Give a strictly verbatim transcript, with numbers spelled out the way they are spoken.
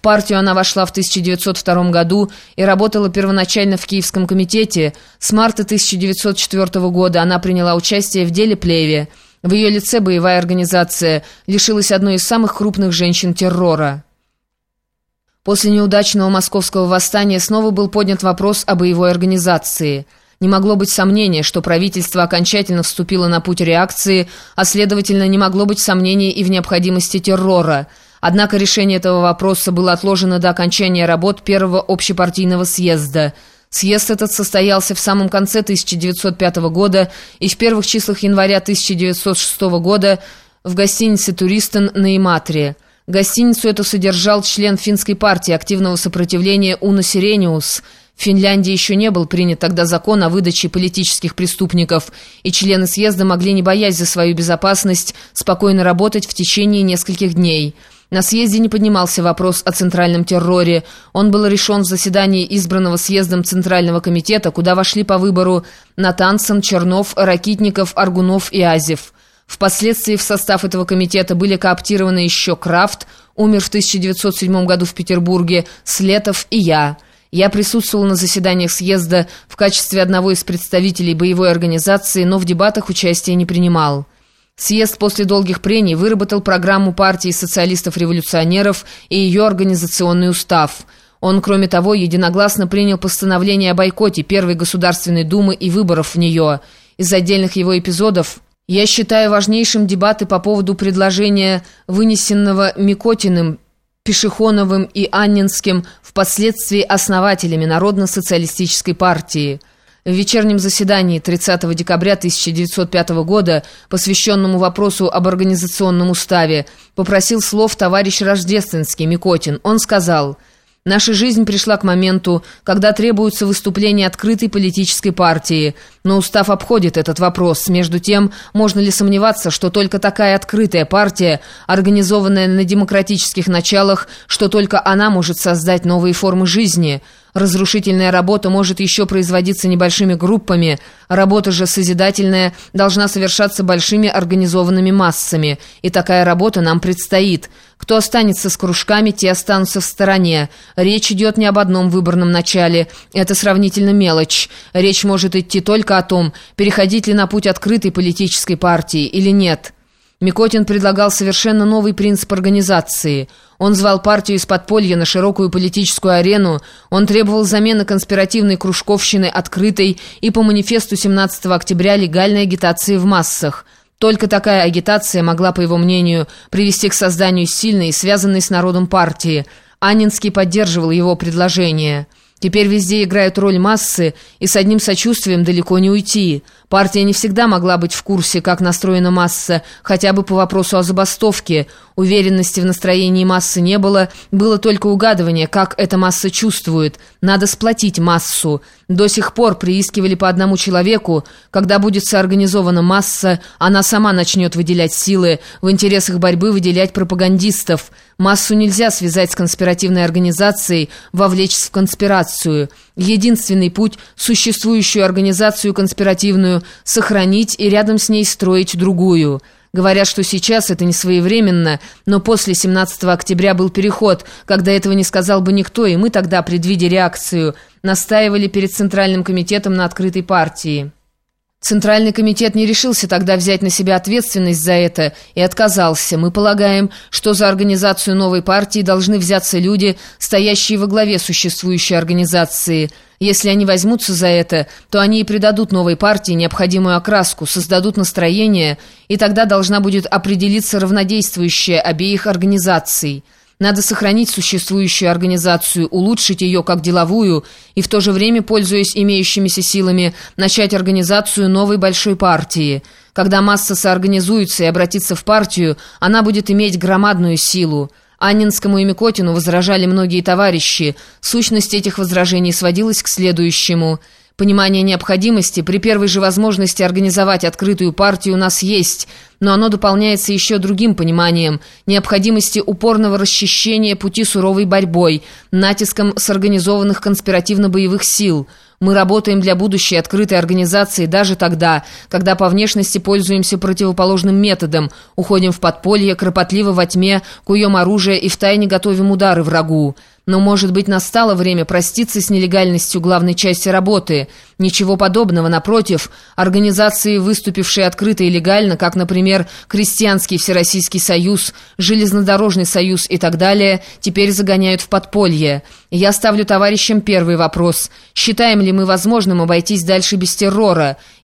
партию она вошла в тысяча девятьсот втором году и работала первоначально в Киевском комитете. С марта тысяча девятьсот четвёртого года она приняла участие в деле Плеве. В ее лице боевая организация лишилась одной из самых крупных женщин террора. После неудачного московского восстания снова был поднят вопрос о боевой организации. Не могло быть сомнения, что правительство окончательно вступило на путь реакции, а следовательно, не могло быть сомнений и в необходимости террора. Однако решение этого вопроса было отложено до окончания работ первого общепартийного съезда. Съезд этот состоялся в самом конце тысяча девятьсот пятого года и в первых числах января тысяча девятьсот шестого года в гостинице «Туристен» на Иматре. Гостиницу эту содержал член финской партии активного сопротивления Уно Сирениус. В Финляндии еще не был принят тогда закон о выдаче политических преступников, и члены съезда могли, не боясь за свою безопасность, спокойно работать в течение нескольких дней. На съезде не поднимался вопрос о центральном терроре. Он был решен в заседании избранного съездом Центрального комитета, куда вошли по выбору Натансон, Чернов, Ракитников, Аргунов и Азев. Впоследствии в состав этого комитета были кооптированы еще Крафт, умер в тысяча девятьсот седьмом году в Петербурге, Слетов и я. Я присутствовал на заседаниях съезда в качестве одного из представителей боевой организации, но в дебатах участия не принимал. Съезд после долгих прений выработал программу партии социалистов-революционеров и ее организационный устав. Он, кроме того, единогласно принял постановление о бойкоте Первой Государственной Думы и выборов в нее. Из отдельных его эпизодов я считаю важнейшим дебаты по поводу предложения, вынесенного Микотиным, Пешехоновым и Анненским, впоследствии основателями Народно-социалистической партии. В вечернем заседании тридцатого декабря тысяча девятьсот пятого года, посвященному вопросу об организационном уставе, попросил слов товарищ Рождественский, Микотин. Он сказал: «Наша жизнь пришла к моменту, когда требуется выступление открытой политической партии, но устав обходит этот вопрос. Между тем, можно ли сомневаться, что только такая открытая партия, организованная на демократических началах, что только она может создать новые формы жизни? Разрушительная работа может еще производиться небольшими группами, работа же созидательная должна совершаться большими организованными массами, и такая работа нам предстоит. Кто останется с кружками, те останутся в стороне. Речь идет не об одном выборном начале, это сравнительно мелочь. Речь может идти только о том, переходить ли на путь открытой политической партии или нет». Микотин предлагал совершенно новый принцип организации. Он звал партию из подполья на широкую политическую арену, он требовал замены конспиративной кружковщины открытой и по манифесту семнадцатого октября легальной агитации в массах. Только такая агитация могла, по его мнению, привести к созданию сильной и связанной с народом партии. Анненский поддерживал его предложение. Теперь везде играют роль массы, и с одним сочувствием далеко не уйти. Партия не всегда могла быть в курсе, как настроена масса, хотя бы по вопросу о забастовке. Уверенности в настроении массы не было, было только угадывание, как эта масса чувствует. Надо сплотить массу. До сих пор приискивали по одному человеку. Когда будет соорганизована масса, она сама начнет выделять силы, в интересах борьбы выделять пропагандистов. Массу нельзя связать с конспиративной организацией, вовлечь в конспирацию. Единственный путь – существующую организацию конспиративную сохранить и рядом с ней строить другую. Говорят, что сейчас это не своевременно, но после семнадцатого октября был переход, когда этого не сказал бы никто, и мы тогда, предвидя реакцию, настаивали перед Центральным комитетом на открытой партии. Центральный комитет не решился тогда взять на себя ответственность за это и отказался. Мы полагаем, что за организацию новой партии должны взяться люди, стоящие во главе существующей организации. Если они возьмутся за это, то они и придадут новой партии необходимую окраску, создадут настроение, и тогда должна будет определиться равнодействующая обеих организаций. Надо сохранить существующую организацию, улучшить ее как деловую и в то же время, пользуясь имеющимися силами, начать организацию новой большой партии. Когда масса соорганизуется и обратится в партию, она будет иметь громадную силу. Анненскому и Микотину возражали многие товарищи. Сущность этих возражений сводилась к следующему. Понимание необходимости при первой же возможности организовать открытую партию у нас есть, но оно дополняется еще другим пониманием – необходимости упорного расчищения пути суровой борьбой, натиском с организованных конспиративно-боевых сил. Мы работаем для будущей открытой организации даже тогда, когда по внешности пользуемся противоположным методом, уходим в подполье, кропотливо во тьме, куем оружие и втайне готовим удары врагу. Но, может быть, настало время проститься с нелегальностью главной части работы. Ничего подобного, напротив, организации, выступившие открыто и легально, как, например, Крестьянский Всероссийский Союз, Железнодорожный Союз и так далее, теперь загоняют в подполье. Я ставлю товарищам первый вопрос. Считаем ли мы возможным обойтись дальше без террора?